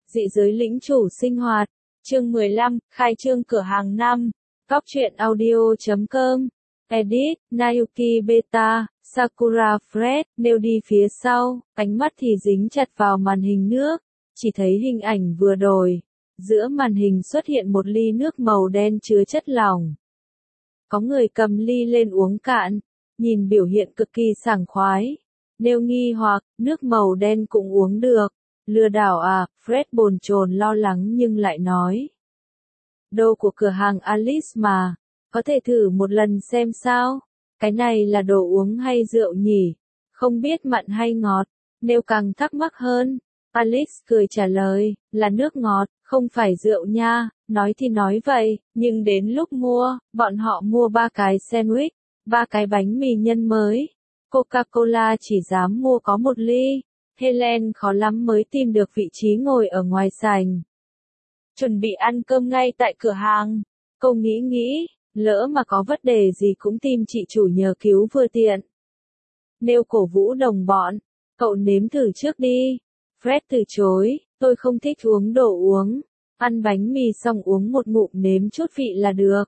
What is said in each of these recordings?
Dị giới lĩnh chủ sinh hoạt. Chương 15, khai trương cửa hàng 5. Góc truyện audio.com. Edit, Nayuki Beta, Sakura Fred, nêu đi phía sau, ánh mắt thì dính chặt vào màn hình nước. Chỉ thấy hình ảnh vừa đổi. Giữa màn hình xuất hiện một ly nước màu đen chứa chất lỏng. Có người cầm ly lên uống cạn, nhìn biểu hiện cực kỳ sảng khoái. Nêu nghi hoặc, nước màu đen cũng uống được. Lừa đảo à, Fred bồn chồn lo lắng nhưng lại nói. Đồ của cửa hàng Alice mà, có thể thử một lần xem sao. Cái này là đồ uống hay rượu nhỉ? Không biết mặn hay ngọt. Nêu càng thắc mắc hơn. Alice cười trả lời, là nước ngọt, không phải rượu nha. Nói thì nói vậy, nhưng đến lúc mua, bọn họ mua 3 cái sandwich, 3 cái bánh mì nhân mới. Coca-Cola chỉ dám mua có 1 ly. Helen khó lắm mới tìm được vị trí ngồi ở ngoài sảnh. Chuẩn bị ăn cơm ngay tại cửa hàng. Cô nghĩ, lỡ mà có vấn đề gì cũng tìm chị chủ nhờ cứu vừa tiện. Nêu cổ vũ đồng bọn, cậu nếm thử trước đi. Fred từ chối, tôi không thích uống đồ uống. Ăn bánh mì xong uống một ngụm nếm chút vị là được.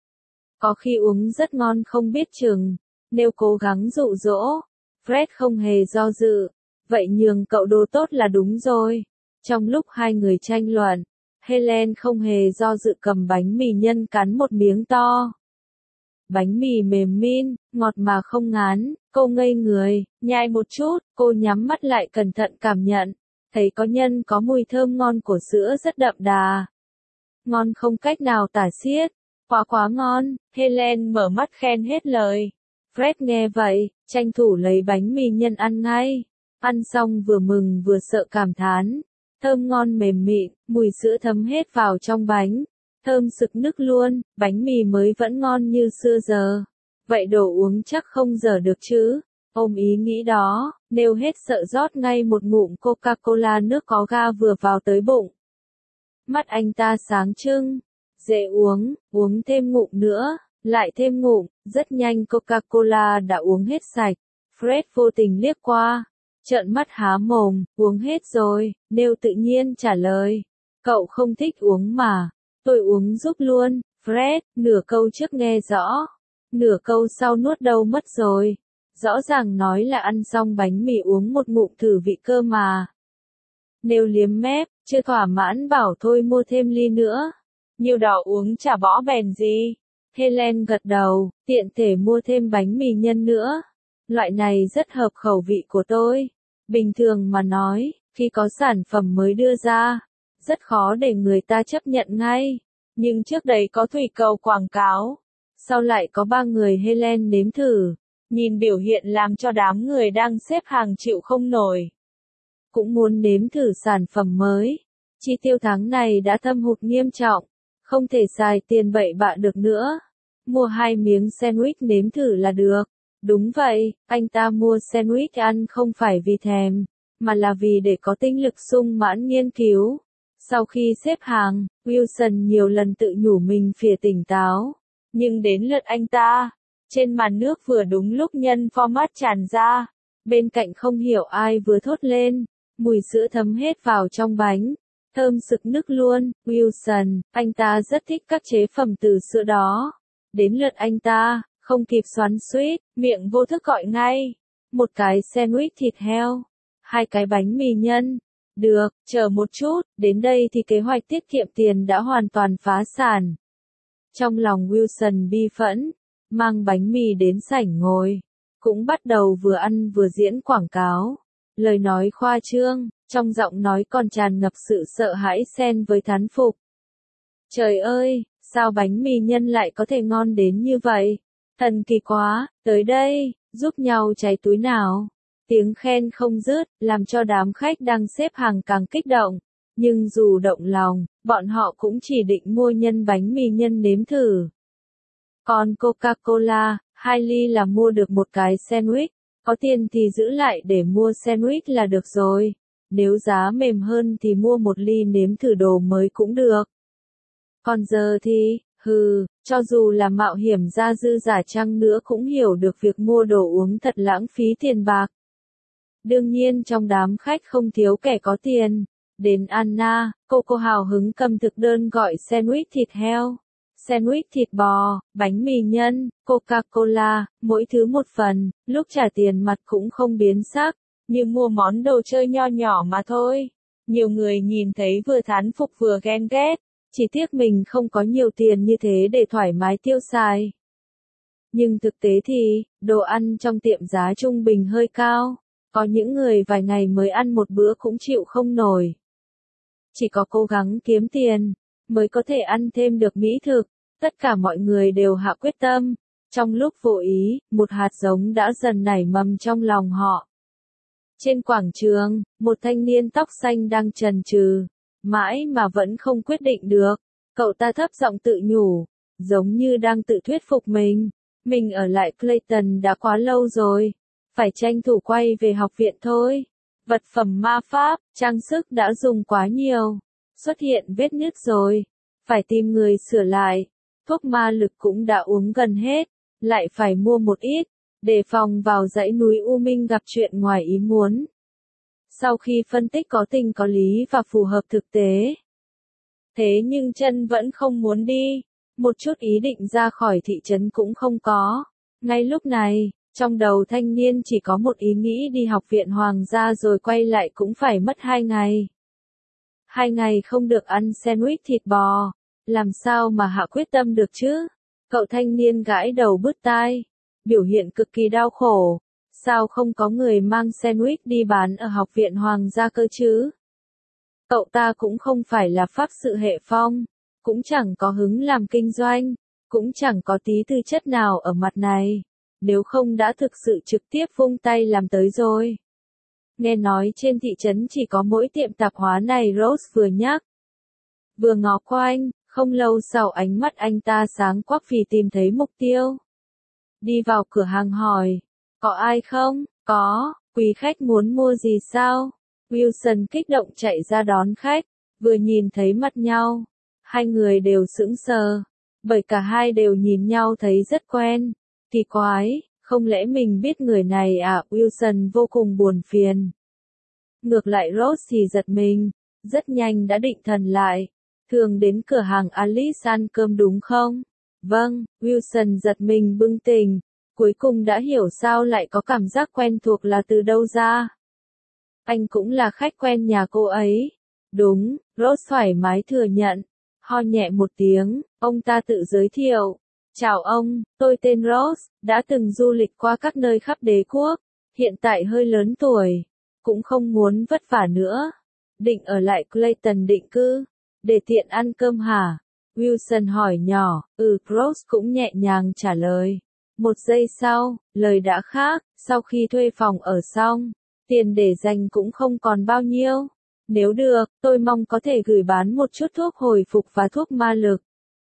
Có khi uống rất ngon không biết chừng. Nêu cố gắng dụ dỗ. Fred không hề do dự. Vậy nhường cậu đồ tốt là đúng rồi. Trong lúc hai người tranh luận, Helen không hề do dự cầm bánh mì nhân cắn một miếng to. Bánh mì mềm min, ngọt mà không ngán, cô ngây người, nhai một chút, cô nhắm mắt lại cẩn thận cảm nhận, thấy có nhân có mùi thơm ngon của sữa rất đậm đà. Ngon không cách nào tả xiết, quá ngon, Helen mở mắt khen hết lời. Fred nghe vậy, tranh thủ lấy bánh mì nhân ăn ngay. Ăn xong vừa mừng vừa sợ cảm thán. Thơm ngon mềm mịn, mùi sữa thấm hết vào trong bánh. Thơm sực nức luôn, bánh mì mới vẫn ngon như xưa giờ. Vậy đồ uống chắc không dở được chứ. Ôm ý nghĩ đó, nêu hết sợ rót ngay một ngụm Coca-Cola nước có ga vừa vào tới bụng. Mắt anh ta sáng trưng. Dễ uống thêm ngụm nữa, lại thêm ngụm, rất nhanh Coca-Cola đã uống hết sạch. Fred vô tình liếc qua. Trợn mắt há mồm, uống hết rồi, Nêu tự nhiên trả lời. Cậu không thích uống mà, tôi uống giúp luôn, Fred, nửa câu trước nghe rõ, nửa câu sau nuốt đâu mất rồi. Rõ ràng nói là ăn xong bánh mì uống một ngụm thử vị cơ mà. Nêu liếm mép, chưa thỏa mãn bảo thôi mua thêm ly nữa. Nhiều đỏ uống chả bỏ bèn gì. Helen gật đầu, tiện thể mua thêm bánh mì nhân nữa. Loại này rất hợp khẩu vị của tôi. Bình thường mà nói, khi có sản phẩm mới đưa ra, rất khó để người ta chấp nhận ngay. Nhưng trước đây có thủy cầu quảng cáo. Sau lại có 3 người Helen nếm thử. Nhìn biểu hiện làm cho đám người đang xếp hàng chịu không nổi. Cũng muốn nếm thử sản phẩm mới. Chi tiêu tháng này đã thâm hụt nghiêm trọng. Không thể xài tiền bậy bạ được nữa. Mua 2 miếng sandwich nếm thử là được. Đúng vậy, anh ta mua sandwich ăn không phải vì thèm, mà là vì để có tinh lực sung mãn nghiên cứu. Sau khi xếp hàng, Wilson nhiều lần tự nhủ mình phìa tỉnh táo. Nhưng đến lượt anh ta, trên màn nước vừa đúng lúc nhân format tràn ra. Bên cạnh không hiểu ai vừa thốt lên, mùi sữa thấm hết vào trong bánh. Thơm sực nức luôn, Wilson, anh ta rất thích các chế phẩm từ sữa đó. Đến lượt anh ta. Không kịp xoắn xuýt, miệng vô thức gọi ngay. 1 cái sandwich thịt heo. 2 cái bánh mì nhân. Được, chờ một chút, đến đây thì kế hoạch tiết kiệm tiền đã hoàn toàn phá sản. Trong lòng Wilson bi phẫn, mang bánh mì đến sảnh ngồi. Cũng bắt đầu vừa ăn vừa diễn quảng cáo. Lời nói khoa trương, trong giọng nói còn tràn ngập sự sợ hãi xen với thán phục. Trời ơi, sao bánh mì nhân lại có thể ngon đến như vậy? Thần kỳ quá, tới đây, giúp nhau cháy túi nào. Tiếng khen không dứt, làm cho đám khách đang xếp hàng càng kích động. Nhưng dù động lòng, bọn họ cũng chỉ định mua nhân bánh mì nhân nếm thử. Còn Coca-Cola, 2 ly là mua được 1 cái sandwich. Có tiền thì giữ lại để mua sandwich là được rồi. Nếu giá mềm hơn thì mua 1 ly nếm thử đồ mới cũng được. Còn giờ thì, cho dù là mạo hiểm ra dư giả chăng nữa cũng hiểu được việc mua đồ uống thật lãng phí tiền bạc. Đương nhiên trong đám khách không thiếu kẻ có tiền. Đến Anna, cô hào hứng cầm thực đơn gọi sandwich thịt heo, sandwich thịt bò, bánh mì nhân, Coca-Cola, mỗi thứ một phần, lúc trả tiền mặt cũng không biến sắc, như mua món đồ chơi nho nhỏ mà thôi. Nhiều người nhìn thấy vừa thán phục vừa ghen ghét, chỉ tiếc mình không có nhiều tiền như thế để thoải mái tiêu xài. Nhưng thực tế thì, đồ ăn trong tiệm giá trung bình hơi cao, có những người vài ngày mới ăn một bữa cũng chịu không nổi. Chỉ có cố gắng kiếm tiền, mới có thể ăn thêm được mỹ thực, tất cả mọi người đều hạ quyết tâm. Trong lúc vô ý, một hạt giống đã dần nảy mầm trong lòng họ. Trên quảng trường, một thanh niên tóc xanh đang chần chừ, mãi mà vẫn không quyết định được. Cậu ta thấp giọng tự nhủ, giống như đang tự thuyết phục mình ở lại Clayton đã quá lâu rồi, phải tranh thủ quay về học viện thôi. Vật phẩm ma pháp, trang sức đã dùng quá nhiều, xuất hiện vết nứt rồi, phải tìm người sửa lại. Thuốc ma lực cũng đã uống gần hết, lại phải mua một ít, đề phòng vào dãy núi U Minh gặp chuyện ngoài ý muốn. Sau khi phân tích có tình có lý và phù hợp thực tế, thế nhưng chân vẫn không muốn đi, một chút ý định ra khỏi thị trấn cũng không có. Ngay lúc này, trong đầu thanh niên chỉ có một ý nghĩ đi học viện hoàng gia rồi quay lại cũng phải mất 2 ngày. 2 ngày không được ăn sandwich thịt bò, làm sao mà hạ quyết tâm được chứ? Cậu thanh niên gãi đầu bứt tai, biểu hiện cực kỳ đau khổ. Sao không có người mang sandwich đi bán ở học viện hoàng gia cơ chứ? Cậu ta cũng không phải là pháp sự hệ phong, cũng chẳng có hứng làm kinh doanh, cũng chẳng có tí tư chất nào ở mặt này, nếu không đã thực sự trực tiếp vung tay làm tới rồi. Nghe nói trên thị trấn chỉ có mỗi tiệm tạp hóa này, Rose vừa nhắc. Vừa ngó quanh, không lâu sau ánh mắt anh ta sáng quắc vì tìm thấy mục tiêu. Đi vào cửa hàng hỏi, có ai không? Có, quý khách muốn mua gì sao? Wilson kích động chạy ra đón khách, vừa nhìn thấy mặt nhau, hai người đều sững sờ, bởi cả hai đều nhìn nhau thấy rất quen. Kỳ quái, không lẽ mình biết người này à? Wilson vô cùng buồn phiền. Ngược lại Rose thì giật mình, rất nhanh đã định thần lại. Thường đến cửa hàng Alice ăn cơm đúng không? Vâng, Wilson giật mình bừng tỉnh, cuối cùng đã hiểu sao lại có cảm giác quen thuộc là từ đâu ra. Anh cũng là khách quen nhà cô ấy. Đúng, Rose thoải mái thừa nhận. Ho nhẹ một tiếng, ông ta tự giới thiệu. Chào ông, tôi tên Rose, đã từng du lịch qua các nơi khắp đế quốc, hiện tại hơi lớn tuổi, cũng không muốn vất vả nữa. Định ở lại Clayton định cư, để tiện ăn cơm hả? Wilson hỏi nhỏ, Rose cũng nhẹ nhàng trả lời. Một giây sau, lời đã khác, sau khi thuê phòng ở xong, tiền để dành cũng không còn bao nhiêu. Nếu được, tôi mong có thể gửi bán một chút thuốc hồi phục và thuốc ma lực.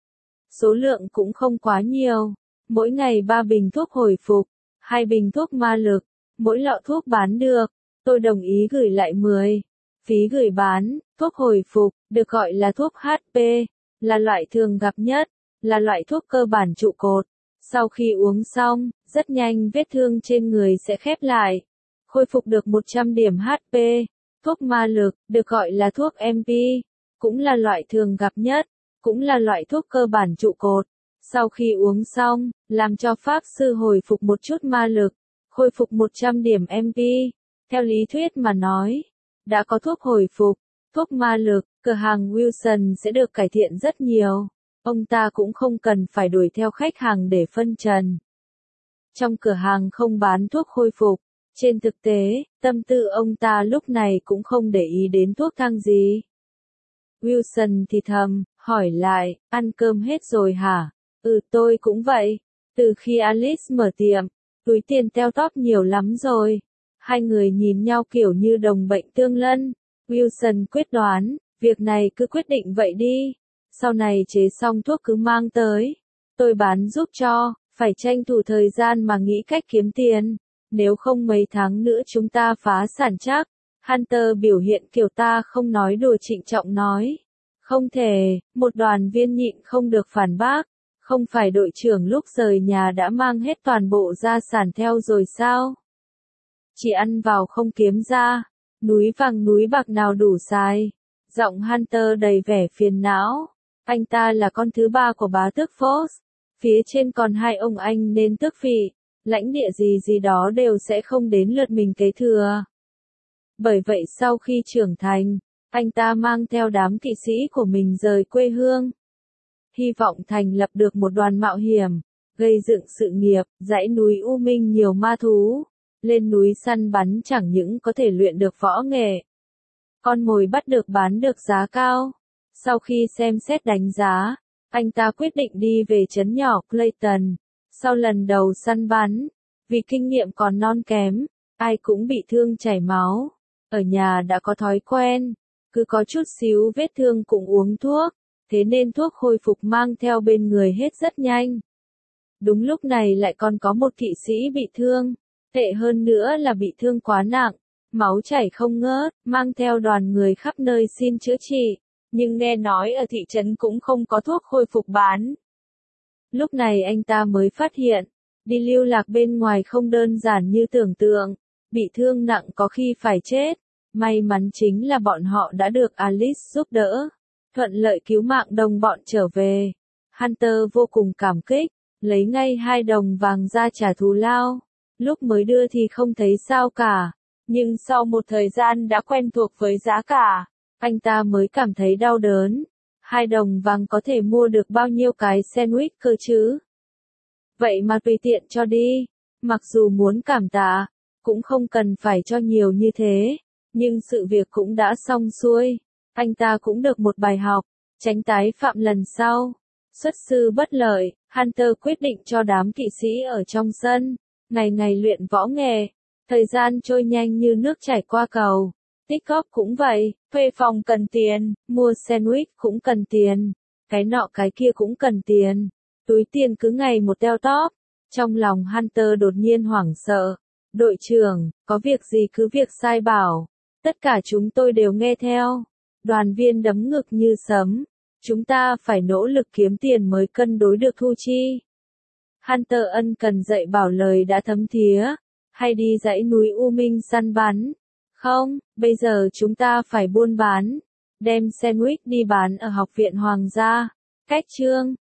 Số lượng cũng không quá nhiều, mỗi ngày 3 bình thuốc hồi phục, 2 bình thuốc ma lực, mỗi lọ thuốc bán được, tôi đồng ý gửi lại 10. Phí gửi bán, thuốc hồi phục, được gọi là thuốc HP, là loại thường gặp nhất, là loại thuốc cơ bản trụ cột. Sau khi uống xong, rất nhanh vết thương trên người sẽ khép lại, khôi phục được 100 điểm HP. Thuốc ma lực, được gọi là thuốc MP, cũng là loại thường gặp nhất, cũng là loại thuốc cơ bản trụ cột. Sau khi uống xong, làm cho pháp sư hồi phục một chút ma lực, khôi phục 100 điểm MP. Theo lý thuyết mà nói, đã có thuốc hồi phục, thuốc ma lực, cửa hàng Wilson sẽ được cải thiện rất nhiều. Ông ta cũng không cần phải đuổi theo khách hàng để phân trần. Trong cửa hàng không bán thuốc hồi phục. Trên thực tế, tâm tư ông ta lúc này cũng không để ý đến thuốc thang gì. Wilson thì thầm, hỏi lại, ăn cơm hết rồi hả? Tôi cũng vậy. Từ khi Alice mở tiệm, túi tiền teo tóp nhiều lắm rồi. Hai người nhìn nhau kiểu như đồng bệnh tương lân. Wilson quyết đoán, việc này cứ quyết định vậy đi. Sau này chế xong thuốc cứ mang tới. Tôi bán giúp cho, phải tranh thủ thời gian mà nghĩ cách kiếm tiền. Nếu không mấy tháng nữa chúng ta phá sản chắc. Hunter biểu hiện kiểu ta không nói đùa trịnh trọng nói. Không thể, một đoàn viên nhịn không được phản bác. Không phải đội trưởng lúc rời nhà đã mang hết toàn bộ gia sản theo rồi sao? Chỉ ăn vào không kiếm ra. Núi vàng núi bạc nào đủ xài. Giọng Hunter đầy vẻ phiền não. Anh ta là con thứ ba của bá tước Fox. Phía trên còn hai ông anh nên tước vị, lãnh địa gì gì đó đều sẽ không đến lượt mình kế thừa. Bởi vậy sau khi trưởng thành, anh ta mang theo đám kỵ sĩ của mình rời quê hương. Hy vọng thành lập được một đoàn mạo hiểm, gây dựng sự nghiệp, dãy núi U Minh nhiều ma thú. Lên núi săn bắn chẳng những có thể luyện được võ nghệ. Con mồi bắt được bán được giá cao. Sau khi xem xét đánh giá, anh ta quyết định đi về trấn nhỏ Clayton. Sau lần đầu săn bắn, vì kinh nghiệm còn non kém, ai cũng bị thương chảy máu. Ở nhà đã có thói quen, cứ có chút xíu vết thương cũng uống thuốc, thế nên thuốc hồi phục mang theo bên người hết rất nhanh. Đúng lúc này lại còn có một kỵ sĩ bị thương, tệ hơn nữa là bị thương quá nặng, máu chảy không ngớt, mang theo đoàn người khắp nơi xin chữa trị, nhưng nghe nói ở thị trấn cũng không có thuốc hồi phục bán. Lúc này anh ta mới phát hiện, đi lưu lạc bên ngoài không đơn giản như tưởng tượng, bị thương nặng có khi phải chết. May mắn chính là bọn họ đã được Alice giúp đỡ, thuận lợi cứu mạng đồng bọn trở về. Hunter vô cùng cảm kích, lấy ngay 2 đồng vàng ra trả thù lao. Lúc mới đưa thì không thấy sao cả, nhưng sau một thời gian đã quen thuộc với giá cả, anh ta mới cảm thấy đau đớn. 2 đồng vàng có thể mua được bao nhiêu cái sandwich cơ chứ? Vậy mà tùy tiện cho đi, mặc dù muốn cảm tạ, cũng không cần phải cho nhiều như thế. Nhưng sự việc cũng đã xong xuôi, anh ta cũng được một bài học, tránh tái phạm lần sau. Xuất sư bất lợi, Hunter quyết định cho đám kỵ sĩ ở trong sân, ngày ngày luyện võ nghệ. Thời gian trôi nhanh như nước chảy qua cầu. Tích góp cũng vậy, thuê phòng cần tiền, mua sandwich cũng cần tiền, cái nọ cái kia cũng cần tiền. Túi tiền cứ ngày một teo tóp. Trong lòng Hunter đột nhiên hoảng sợ. Đội trưởng, có việc gì cứ việc sai bảo. Tất cả chúng tôi đều nghe theo. Đoàn viên đấm ngực như sấm. Chúng ta phải nỗ lực kiếm tiền mới cân đối được thu chi. Hunter ân cần dạy bảo lời đã thấm thía. Hay đi dãy núi U Minh săn bắn. Không, bây giờ chúng ta phải buôn bán. Đem sandwich đi bán ở học viện Hoàng gia. Cách chương